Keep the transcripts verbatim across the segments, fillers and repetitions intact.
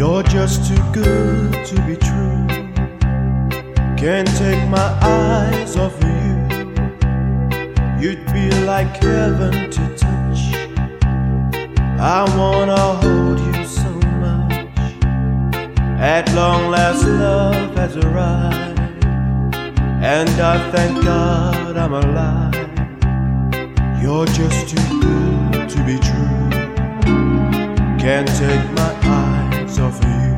You're just too good to be true. Can't take my eyes off of you. You'd be like heaven to touch. I wanna hold you so much. At long last love has arrived, and I thank God I'm alive. You're just too good to be true. Can't take my eyes off of you.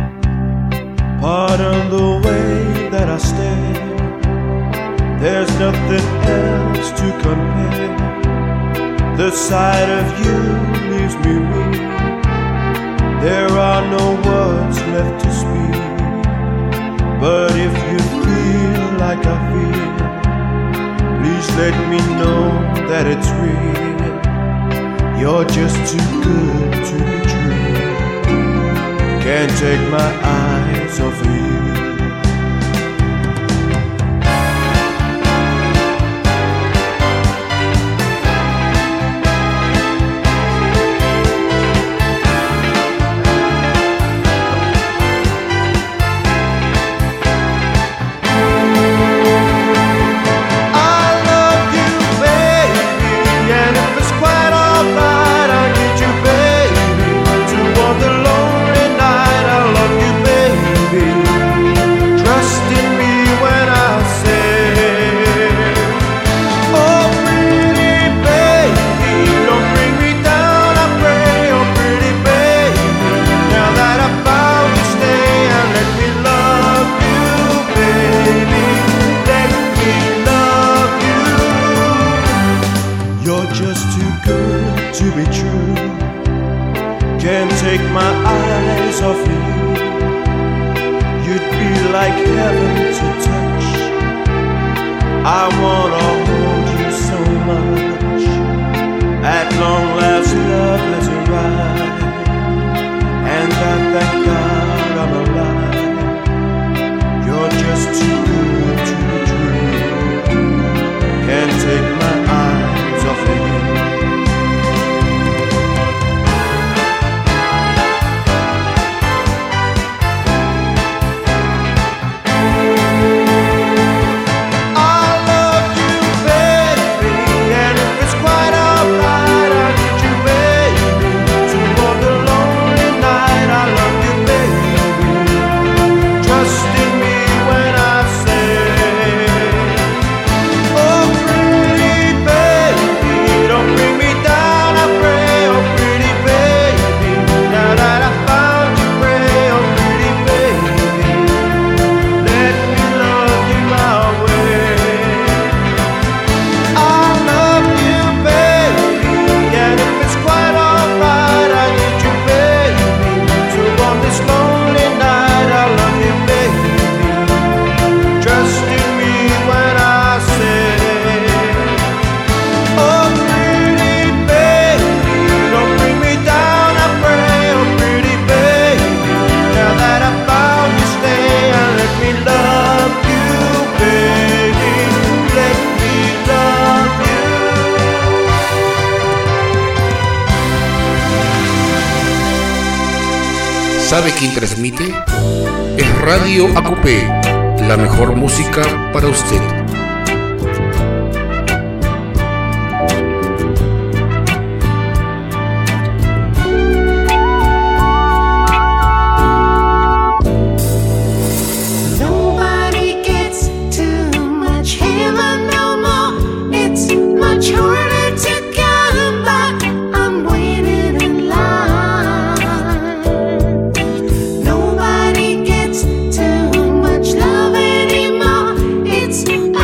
Pardon the way that I stare. There's nothing else to compare. The sight of you leaves me weak. There are no words left to speak. But if you feel like I feel, please let me know that it's real. You're just too good to be true. Can't take my eyes off of you. ¿Sabe quién transmite? Es Radio A Q P, la mejor música para usted. Nobody gets too much love anymore. It's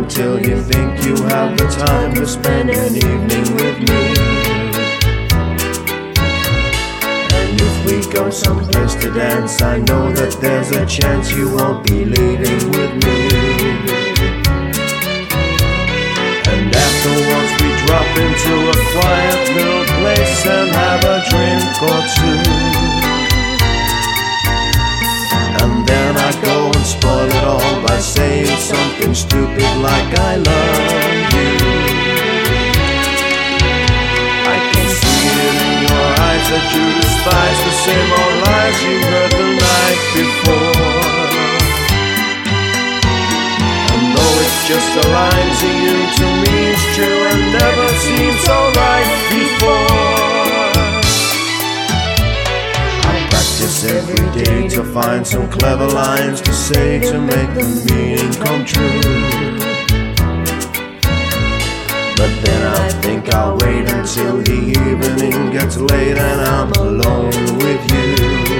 until you think you have the time to spend an evening with me. And if we go someplace to dance, I know that there's a chance you won't be leaving with me. And afterwards we drop into a quiet little place and have a drink or two. And then I go and spoil it all by saying something stupid like I love you. I can see it in your eyes that you despise the same old lies you heard the night before. And though it's just a line to you, to me it's true and never seemed so right before. Every day to find some clever lines to say to make the meaning come true. But then I think I'll wait until the evening gets late and I'm alone with you.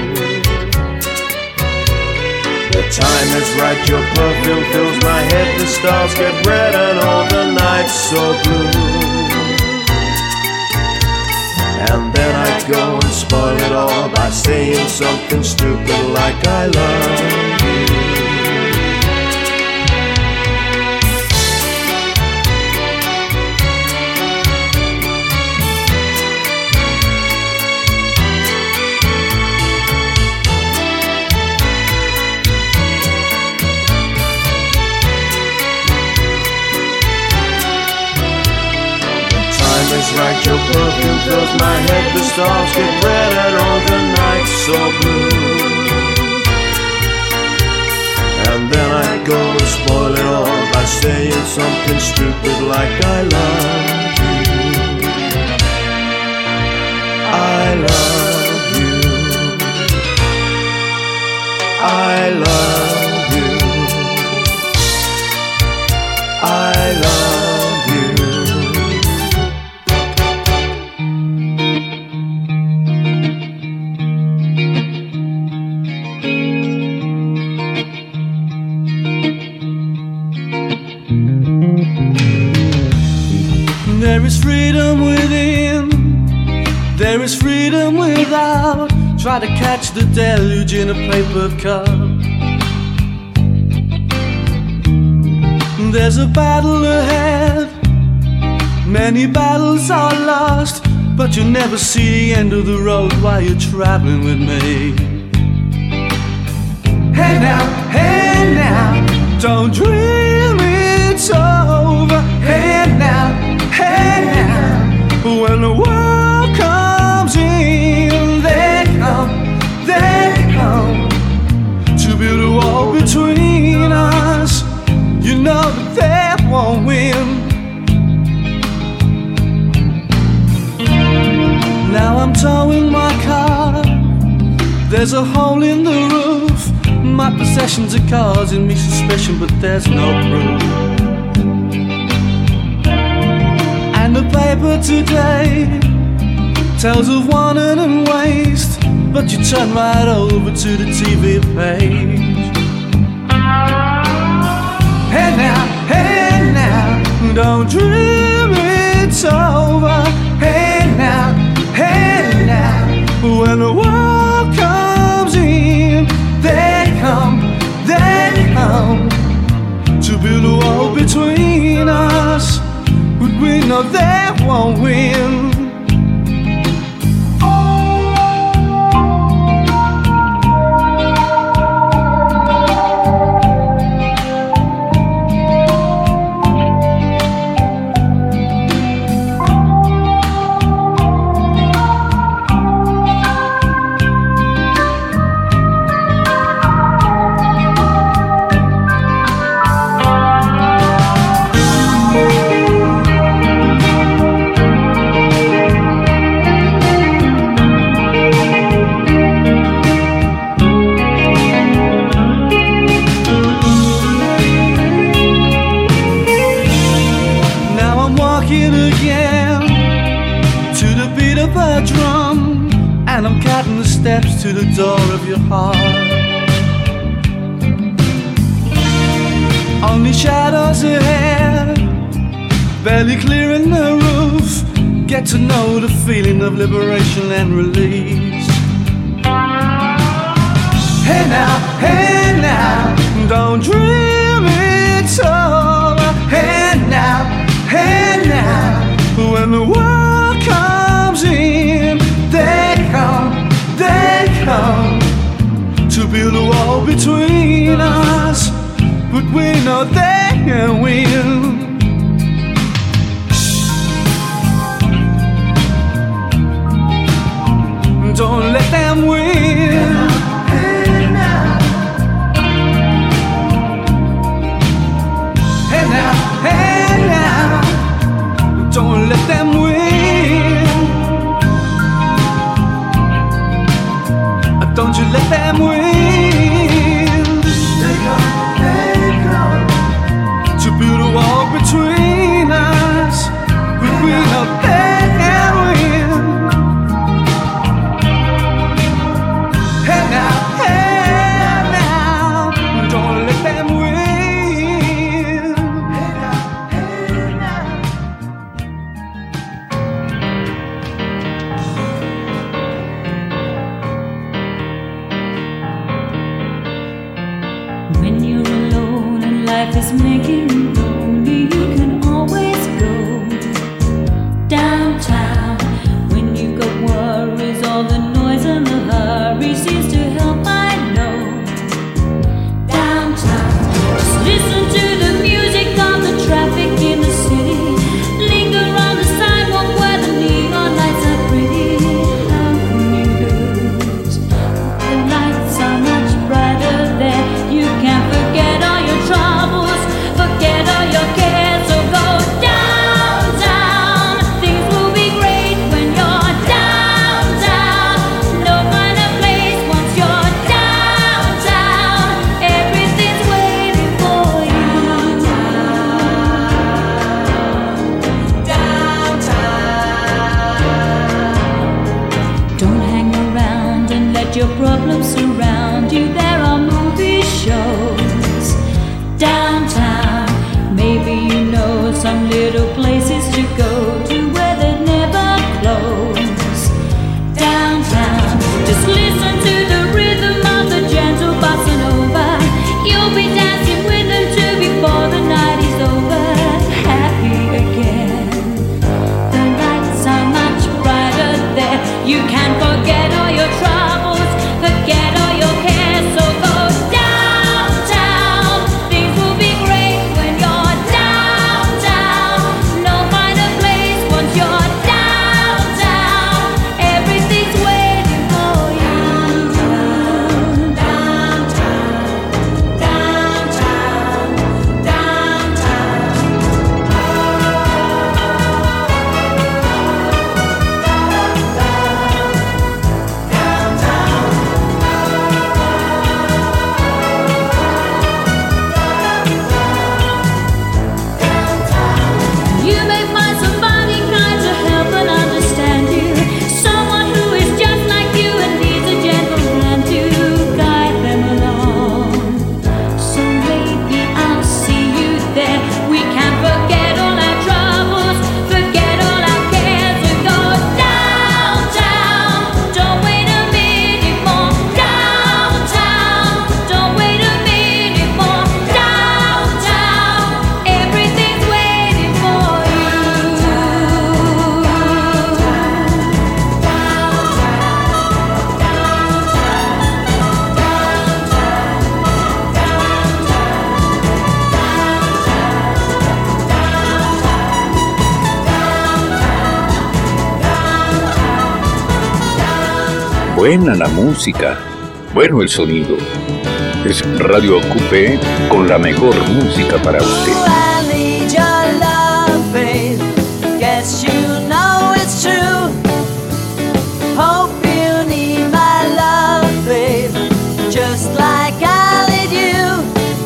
The time is right, your perfume fills my head, the stars get red and all the nights so blue. And then I go and spoil it all by saying something stupid like I love you. It's right, your perfume fills my head, the stars get red and all the nights so blue. And then I go and spoil it all by saying something stupid like I love you. I love you. I love you. I love you. There is freedom within, there is freedom without. Try to catch the deluge in a paper cup. There's a battle ahead, many battles are lost, but you never see the end of the road while you're traveling with me. Hey now, hey now, don't dream it's over. Hey now, hey now, when the world comes in, they come, they come to build a wall between us. You know that they won't win. Now I'm towing my car, there's a hole in the roof. My possessions are causing me suspicion, but there's no proof. And the paper today tells of wanting and waste, but you turn right over to the T V page. Hey now, hey now, don't dream it's over. Hey now, hey now, when the world comes in, they come, they come to build a wall between us, but we know they won't win. Steps to the door of your heart. Only shadows ahead, barely clearing the roof. Get to know the feeling of liberation and release. Hey now, hey now, don't dream it's over. Hey now, hey now, when the world comes in, they come, they come to build a wall between us, but we know they can win. Don't let them win. Hey now, hey now, hey now, don't let them win. Don't you let them win. They come, they come to build a wall between us, but we know they can win. Hey now, hey now, don't let them win. Hey now, hey now. When you're alone and life is making you lonely, you can always go downtown. When you've got worries, all the noise and the hurry seems to help, I know. Downtown, just listen to the music of the traffic in the city. Linger on the sidewalk where the neon lights are pretty. How can you lose? The lights are much brighter there. You can't forget all your troubles, forget all your cares. So go downtown. Things will be great when you're downtown. No finer place once you're downtown. Everything's waiting for you. Downtown. Don't hang around and let your problems surround you. There are movie shows downtown. Maybe you know some little places to go to where they never close. Downtown, just listen to the rhythm of the gentle bossa nova. You'll be dancing with them too before the night is over. Happy again. The lights are much brighter there. You can forget all your troubles, forget all your cares. So go downtown. Things will be great when you're downtown. No finer place once you're downtown. Everything's waiting for you. Downtown, downtown, downtown. You may find somebody kind to help and understand you. Someone who is just like you and needs a gentle hand to guide them along. So maybe I'll see you there. We can forget all our troubles, forget all our cares, and go downtown. Don't wait a minute more. Downtown. Don't wait a minute more. Downtown. Everything's waiting for you. Buena la música, bueno el sonido. Es Radio Ocupe con la mejor música para usted. I need your love, babe. Guess you know it's true. Hope you need my love, babe. Just like I need you.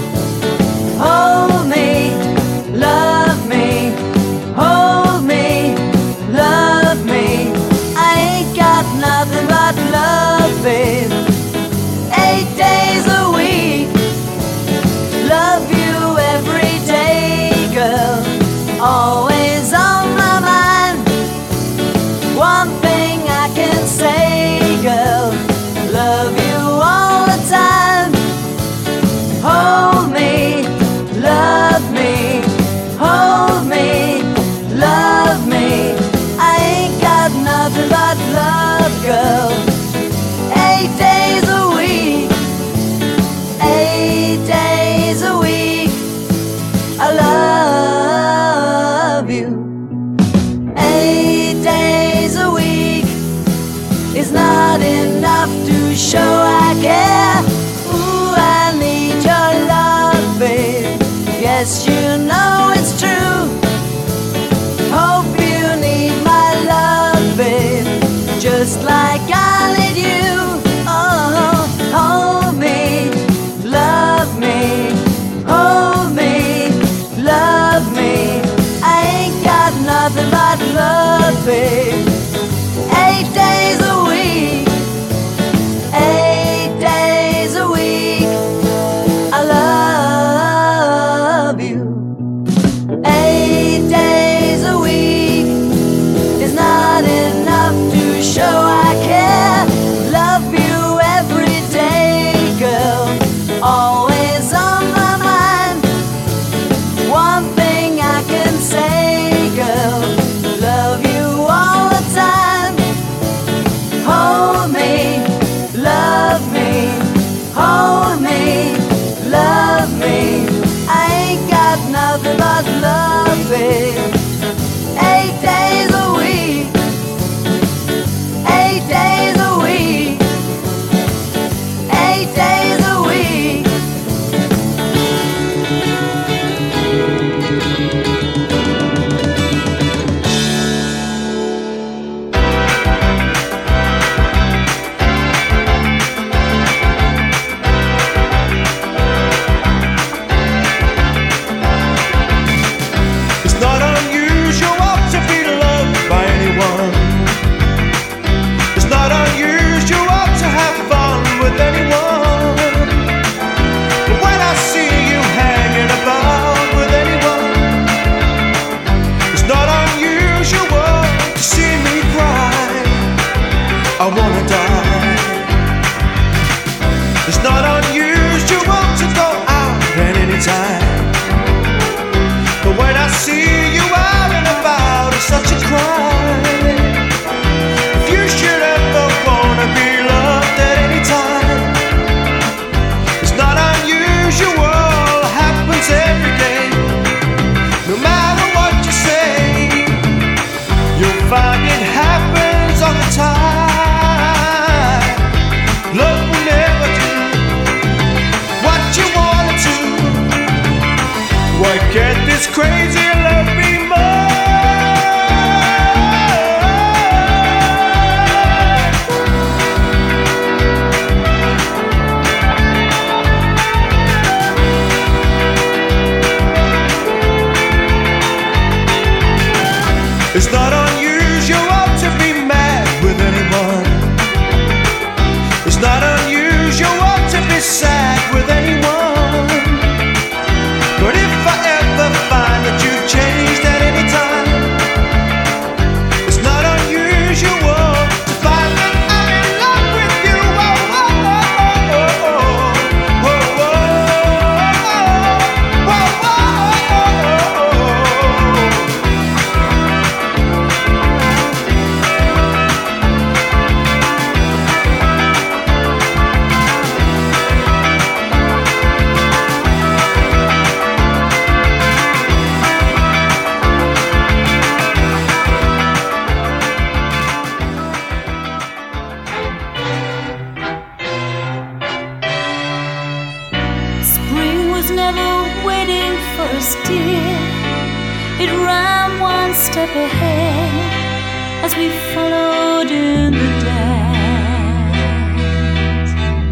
Hold me, love me. Hold me, love me. I ain't got nothing but love, babe. Eight days a week. Love you every day. love, babe. Eight days a week, eight days a week, I love you. Eight days a week is not enough to show I care. Love you every day, girl, always on my mind. One thing I can say, girl, love you all the time. Hold me, love me, hold me, love me. I ain't got nothing but love, babe. Eight days a week, eight days a week, eight days a week. It's not unusual to be loved by anyone. It's not unusual to have fun with anyone. But when I see you hanging about with anyone, it's not unusual to see me cry. I wanna die. It's not unusual to go out at any time. But when I see you out and about, it's such a crime. If you should ever wanna be loved at any time, it's not unusual, happens every day. No matter what you say, you'll find it happens all the time. Love will never do what you wanted to. Why can't this crazy love be more? It's not unusual to be mad with anyone. It's not unusual to be sad with anyone. But if I ever find that you've changed at any time, it's not unusual to find that I'm in love with you. Oh, oh, oh, oh, oh, oh, oh, oh, oh, oh, Spring was never waiting for us, dear. It ran one step ahead as we followed in the dance.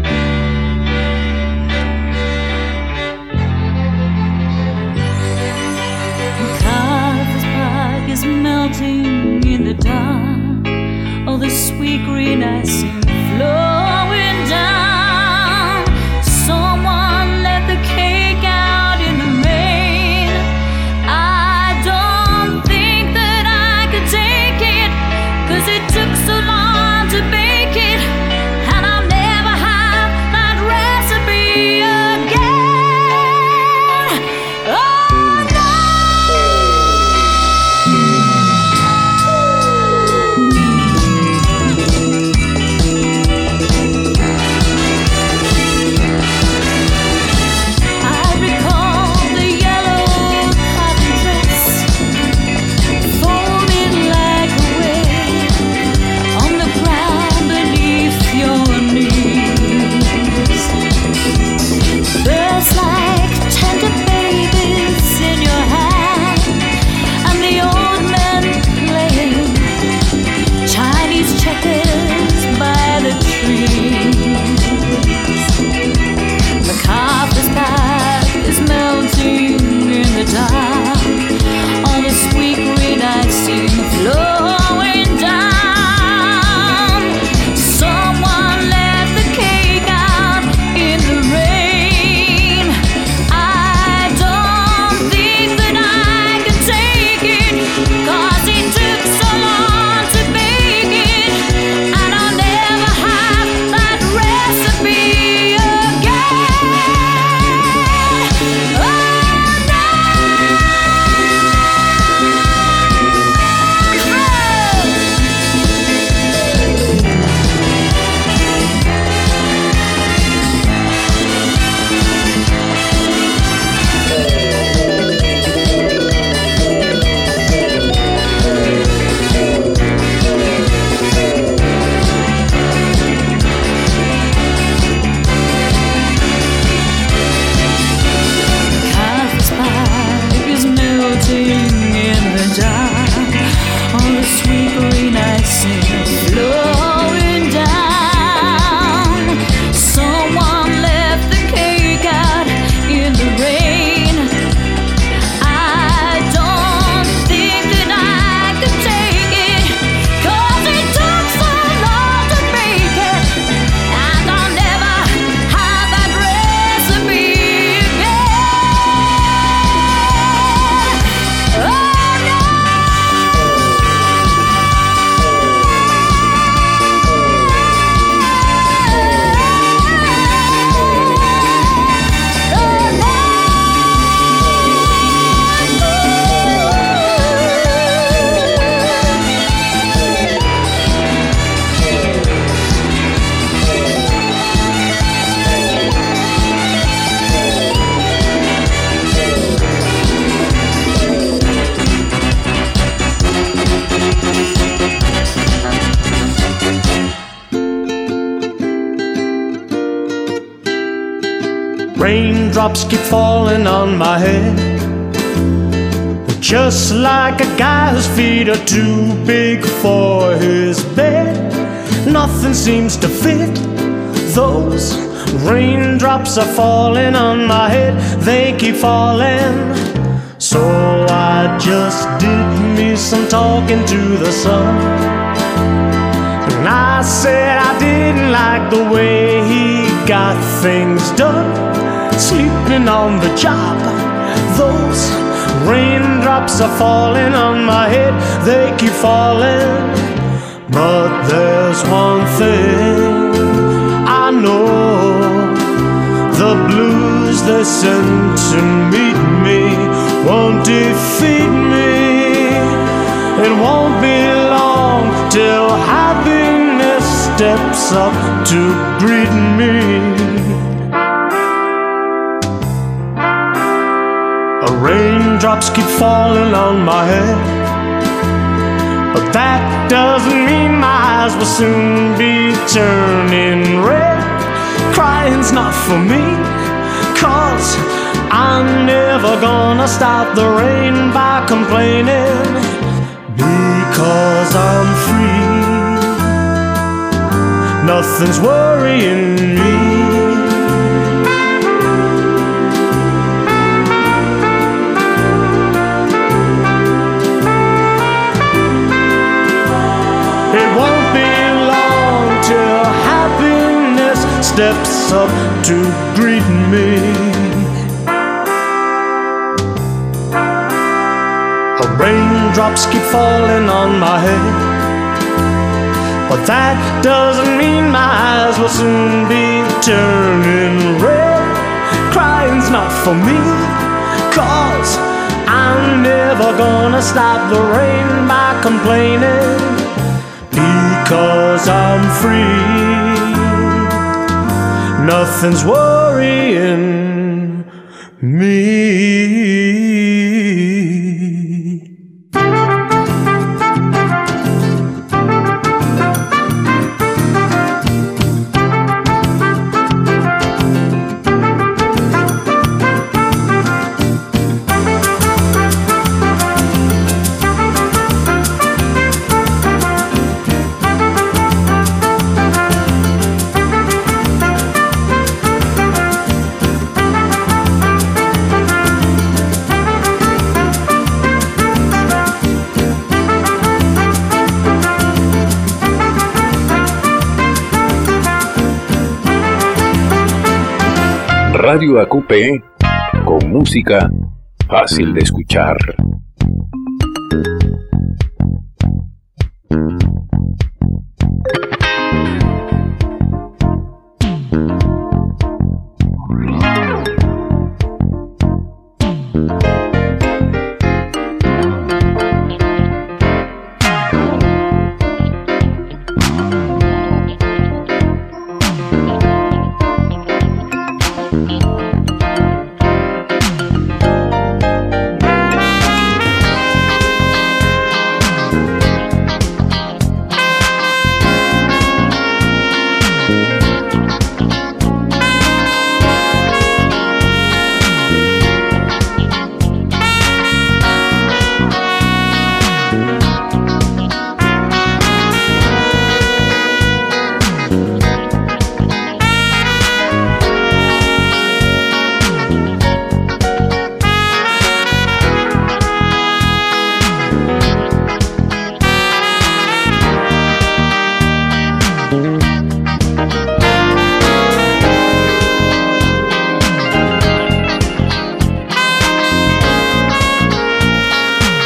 MacArthur's Park is melting in the dark. All the sweet green icing flowing down. Someone let the cake out in the rain. I don't think that I could take it, 'cause it took so long to bake it, and I'll never have that recipe again. Oh no! sing in the dark on the sweet green ice flowing down. Someone left the cake out in the rain. I don't think that I could take it, 'cause it took so long to make it, and I'll never have that recipe again. Oh no! Raindrops keep falling on my head, just like a guy whose feet are too big for his bed. Nothing seems to fit. Those raindrops are falling on my head, they keep falling. So I just did me some talking to the sun, and I said I didn't like the way he got things done, sleeping on the job. Those raindrops are falling on my head, they keep falling. But there's one thing I know, the blues they sent to meet me won't defeat me. It won't be long till happiness steps up to greet me. Raindrops keep falling on my head, but that doesn't mean my eyes will soon be turning red. Crying's not for me, 'cause I'm never gonna stop the rain by complaining, because I'm free. Nothing's worrying me. Steps up to greet me. Raindrops keep falling on my head, but that doesn't mean my eyes will soon be turning red. Crying's not for me, 'cause I'm never gonna stop the rain by complaining, because I'm free. Nothing's worrying me. Radio A Q P, con música fácil de escuchar.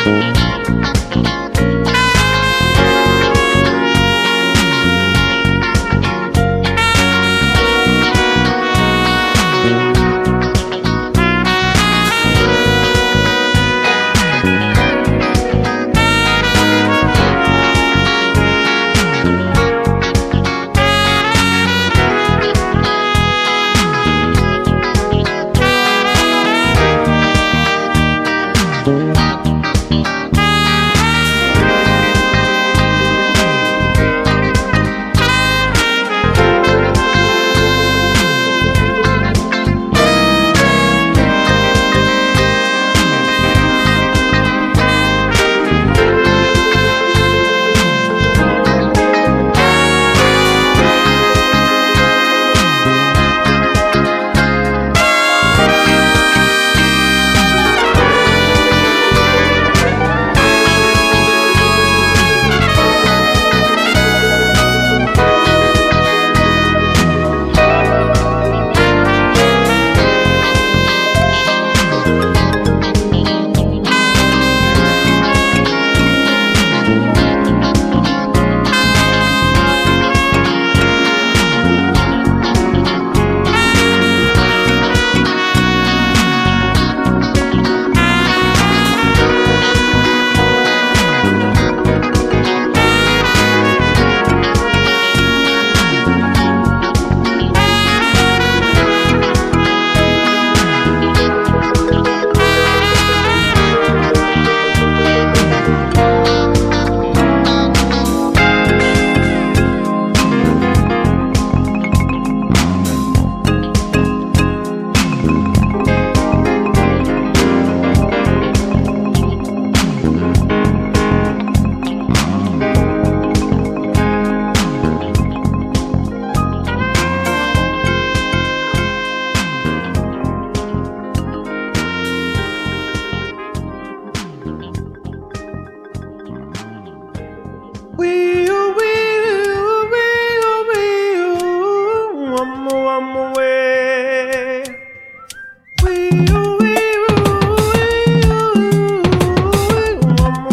Wee, wee, wee, wee, wee, wee, wee, wee, wee, wee, wee, wee,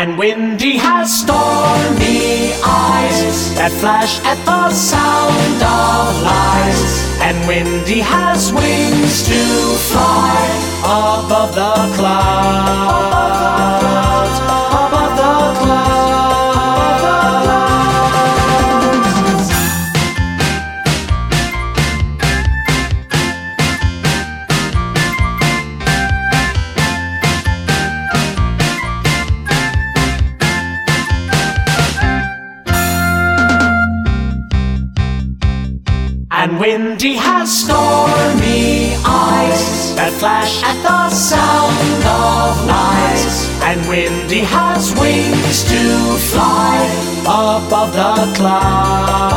And Windy has stormy eyes that flash at the sound of lies. And Windy has wings to fly above the clouds, above the clouds. And Windy has stormy eyes that flash at the sound of lies. And Windy has wings to fly above the clouds.